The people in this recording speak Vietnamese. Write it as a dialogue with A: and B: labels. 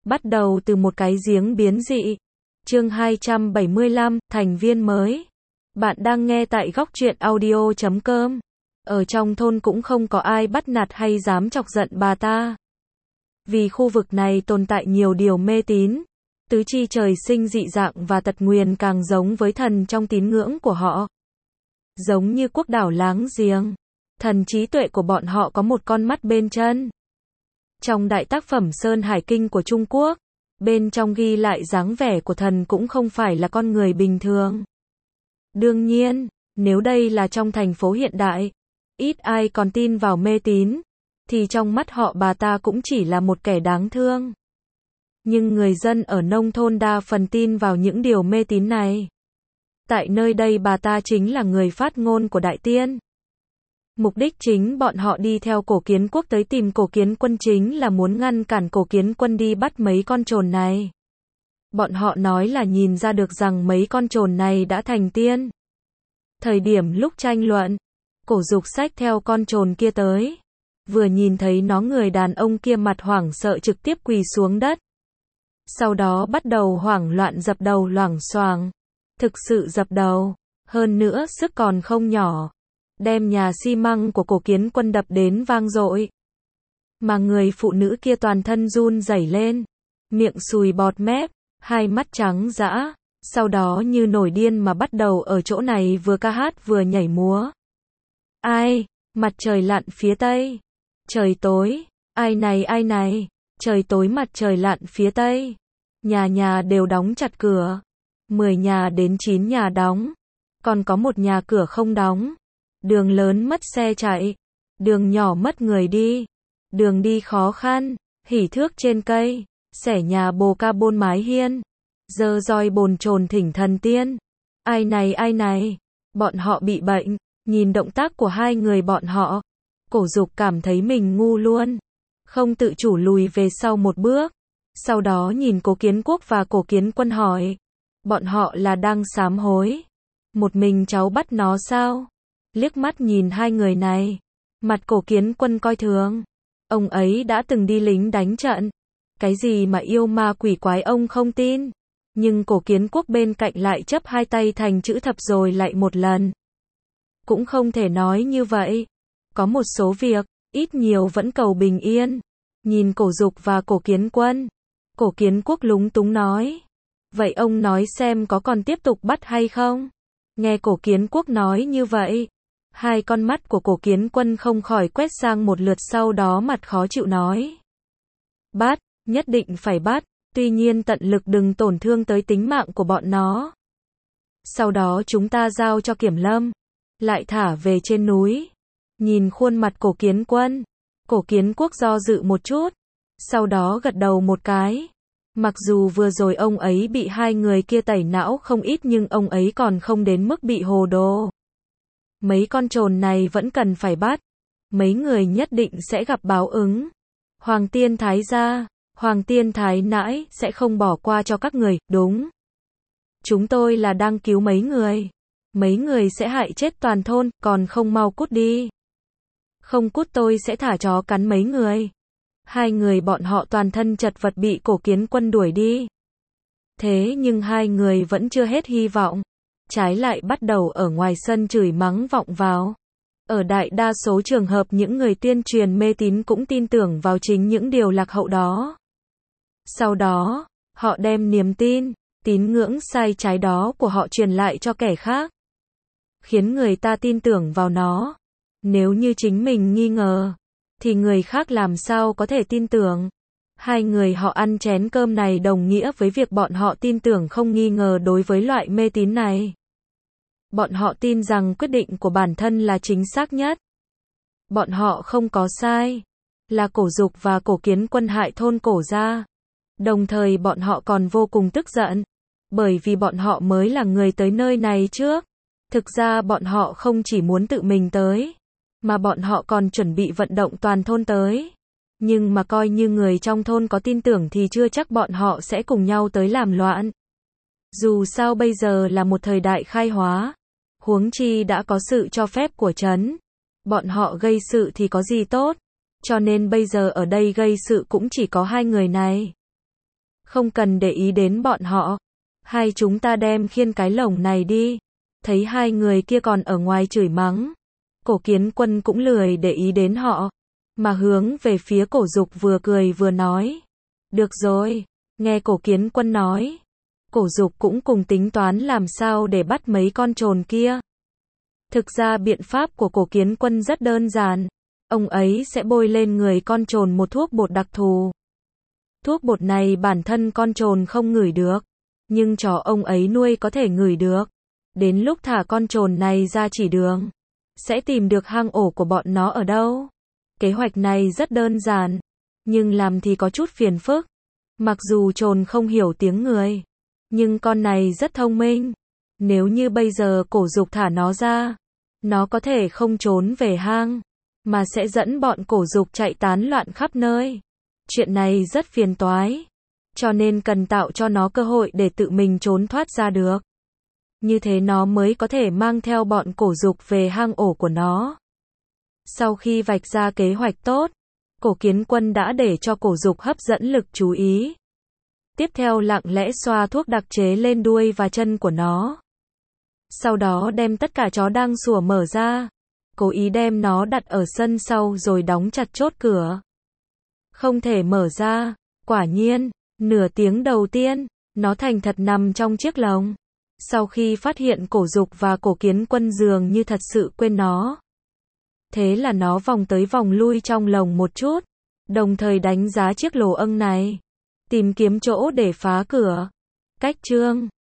A: Bắt đầu từ một cái giếng biến dị. Chương 275, thành viên mới. Bạn đang nghe tại góc truyện audio.com. Ở trong thôn cũng không có ai bắt nạt hay dám chọc giận bà ta. Vì khu vực này tồn tại nhiều điều mê tín, tứ chi trời sinh dị dạng và tật nguyền càng giống với thần trong tín ngưỡng của họ. Giống như quốc đảo láng giềng, thần trí tuệ của bọn họ có một con mắt bên chân. Trong đại tác phẩm Sơn Hải Kinh của Trung Quốc, bên trong ghi lại dáng vẻ của thần cũng không phải là con người bình thường. Đương nhiên, nếu đây là trong thành phố hiện đại, ít ai còn tin vào mê tín, thì trong mắt họ bà ta cũng chỉ là một kẻ đáng thương. Nhưng người dân ở nông thôn đa phần tin vào những điều mê tín này. Tại nơi đây bà ta chính là người phát ngôn của Đại Tiên. Mục đích chính bọn họ đi theo Cổ Kiến Quốc tới tìm Cổ Kiến Quân chính là muốn ngăn cản Cổ Kiến Quân đi bắt mấy con trồn này. Bọn họ nói là nhìn ra được rằng mấy con trồn này đã thành tiên. Thời điểm lúc tranh luận, Cổ Dục xách theo con trồn kia tới. Vừa nhìn thấy nó, người đàn ông kia mặt hoảng sợ trực tiếp quỳ xuống đất. Sau đó bắt đầu hoảng loạn dập đầu loảng xoảng. Thực sự dập đầu, hơn nữa sức còn không nhỏ. Đem nhà xi măng của Cổ Kiến Quân đập đến vang dội. Mà người phụ nữ kia toàn thân run rẩy lên, miệng sùi bọt mép, hai mắt trắng dã, sau đó như nổi điên mà bắt đầu ở chỗ này vừa ca hát vừa nhảy múa. Ai, mặt trời lặn phía tây, trời tối, ai này, trời tối mặt trời lặn phía tây, nhà nhà đều đóng chặt cửa, 10 nhà đến 9 nhà đóng, còn có một nhà cửa không đóng. Đường lớn mất xe chạy, đường nhỏ mất người đi, đường đi khó khăn, hỉ thước trên cây, xẻ nhà bồ ca bôn mái hiên, giơ roi bồn chồn thỉnh thần tiên. Ai này, bọn họ bị bệnh, nhìn động tác của hai người bọn họ, Cổ Dục cảm thấy mình ngu luôn, không tự chủ lùi về sau một bước, sau đó nhìn Cổ Kiến Quốc và Cổ Kiến Quân hỏi, bọn họ là đang sám hối, một mình cháu bắt nó sao? Liếc mắt nhìn hai người này, mặt Cổ Kiến Quân coi thường. Ông ấy đã từng đi lính đánh trận. Cái gì mà yêu ma quỷ quái ông không tin. Nhưng Cổ Kiến Quốc bên cạnh lại chấp hai tay thành chữ thập rồi lại một lần. Cũng không thể nói như vậy. Có một số việc, ít nhiều vẫn cầu bình yên. Nhìn Cổ Dục và Cổ Kiến Quân, Cổ Kiến Quốc lúng túng nói. Vậy ông nói xem có còn tiếp tục bắt hay không? Nghe Cổ Kiến Quốc nói như vậy, hai con mắt của Cổ Kiến Quân không khỏi quét sang một lượt, sau đó mặt khó chịu nói. Bắt, nhất định phải bắt, tuy nhiên tận lực đừng tổn thương tới tính mạng của bọn nó. Sau đó chúng ta giao cho Kiểm Lâm, lại thả về trên núi. Nhìn khuôn mặt Cổ Kiến Quân, Cổ Kiến Quốc do dự một chút, sau đó gật đầu một cái. Mặc dù vừa rồi ông ấy bị hai người kia tẩy não không ít nhưng ông ấy còn không đến mức bị hồ đồ. Mấy con trồn này vẫn cần phải bắt. Mấy người nhất định sẽ gặp báo ứng. Hoàng Tiên Thái gia, Hoàng Tiên Thái nãi sẽ không bỏ qua cho các người, đúng. Chúng tôi là đang cứu mấy người. Mấy người sẽ hại chết toàn thôn, còn không mau cút đi. Không cút tôi sẽ thả chó cắn mấy người. Hai người bọn họ toàn thân chật vật bị Cổ Kiến Quân đuổi đi. Thế nhưng hai người vẫn chưa hết hy vọng. Trái lại bắt đầu ở ngoài sân chửi mắng vọng vào. Ở đại đa số trường hợp những người tuyên truyền mê tín cũng tin tưởng vào chính những điều lạc hậu đó. Sau đó, họ đem niềm tin, tín ngưỡng sai trái đó của họ truyền lại cho kẻ khác. Khiến người ta tin tưởng vào nó. Nếu như chính mình nghi ngờ, thì người khác làm sao có thể tin tưởng. Hai người họ ăn chén cơm này đồng nghĩa với việc bọn họ tin tưởng không nghi ngờ đối với loại mê tín này. Bọn họ tin rằng quyết định của bản thân là chính xác nhất. Bọn họ không có sai. Là Cổ Dục và Cổ Kiến Quân hại thôn Cổ gia. Đồng thời bọn họ còn vô cùng tức giận. Bởi vì bọn họ mới là người tới nơi này trước. Thực ra bọn họ không chỉ muốn tự mình tới, mà bọn họ còn chuẩn bị vận động toàn thôn tới. Nhưng mà coi như người trong thôn có tin tưởng thì chưa chắc bọn họ sẽ cùng nhau tới làm loạn. Dù sao bây giờ là một thời đại khai hóa. Huống chi đã có sự cho phép của trấn. Bọn họ gây sự thì có gì tốt. Cho nên bây giờ ở đây gây sự cũng chỉ có hai người này. Không cần để ý đến bọn họ. Hay chúng ta đem khiên cái lồng này đi. Thấy hai người kia còn ở ngoài chửi mắng. Cổ Kiến Quân cũng lười để ý đến họ. Mà hướng về phía Cổ Dục vừa cười vừa nói. Được rồi. Nghe Cổ Kiến Quân nói. Cổ Dục cũng cùng tính toán làm sao để bắt mấy con trồn kia. Thực ra biện pháp của Cổ Kiến Quân rất đơn giản. Ông ấy sẽ bôi lên người con trồn một thuốc bột đặc thù. Thuốc bột này bản thân con trồn không ngửi được. Nhưng chó ông ấy nuôi có thể ngửi được. Đến lúc thả con trồn này ra chỉ đường. Sẽ tìm được hang ổ của bọn nó ở đâu. Kế hoạch này rất đơn giản. Nhưng làm thì có chút phiền phức. Mặc dù trồn không hiểu tiếng người. Nhưng con này rất thông minh. Nếu như bây giờ Cổ Dục thả nó ra. Nó có thể không trốn về hang. Mà sẽ dẫn bọn Cổ Dục chạy tán loạn khắp nơi. Chuyện này rất phiền toái. Cho nên cần tạo cho nó cơ hội để tự mình trốn thoát ra được. Như thế nó mới có thể mang theo bọn Cổ Dục về hang ổ của nó. Sau khi vạch ra kế hoạch tốt, Cổ Kiến Quân đã để cho Cổ Dục hấp dẫn lực chú ý. Tiếp theo lặng lẽ xoa thuốc đặc chế lên đuôi và chân của nó. Sau đó đem tất cả chó đang sủa mở ra. Cố ý đem nó đặt ở sân sau rồi đóng chặt chốt cửa. Không thể mở ra. Quả nhiên, nửa tiếng đầu tiên, nó thành thật nằm trong chiếc lồng. Sau khi phát hiện Cổ Dục và Cổ Kiến Quân dường như thật sự quên nó. Thế là nó vòng tới vòng lui trong lồng một chút. Đồng thời đánh giá chiếc lồ âng này. Tìm kiếm chỗ để phá cửa. Cách chương